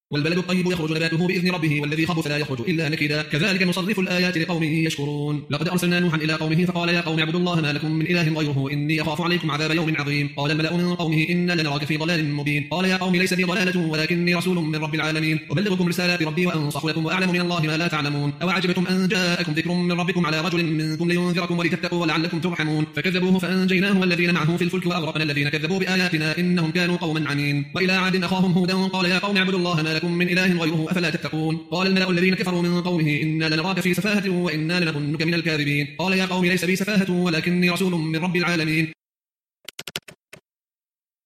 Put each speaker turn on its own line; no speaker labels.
والبلد الطيب يخرج نباته بإذن ربه والذي خبث لا يخرج إلا نكدا كذلك نصرف الآيات لقوم يشكرون لقد أرسلنا نوحا إلى قومه فقال يا قوم اعبدوا الله ما لكم من إله غيره إني أخاف عليكم عذاب يوم عظيم قال الملأ من قومه إنا لنراك في ضلال مبين قال يا قوم ليس بي ضلالة ولكني رسول من رب العالمين أبلغكم رسالات ربي وأنصح لكم وأعلم من الله ما لا تعلمون أو عجبتم أن جاءكم ذكر من ربكم على رجل منكم لينذركم ولتتقوا ولعلكم ترحمون فكذبوه فأنجيناه والذين معه في الفلك وأغرقنا الذين كذبوا بآياتنا إنهم كانوا قوما عمين وإلى عاد أخاهم هودا قال يا قوم اعبدوا الله ما لكم من إله غيره أفلا تتقون قال الملأ الذين كفروا من قومه إنا لنراك في سفاهة وإنا لنظنك من الكاذبين قال يا قوم ليس بي سفاهة ولكني رسول من رب العالمين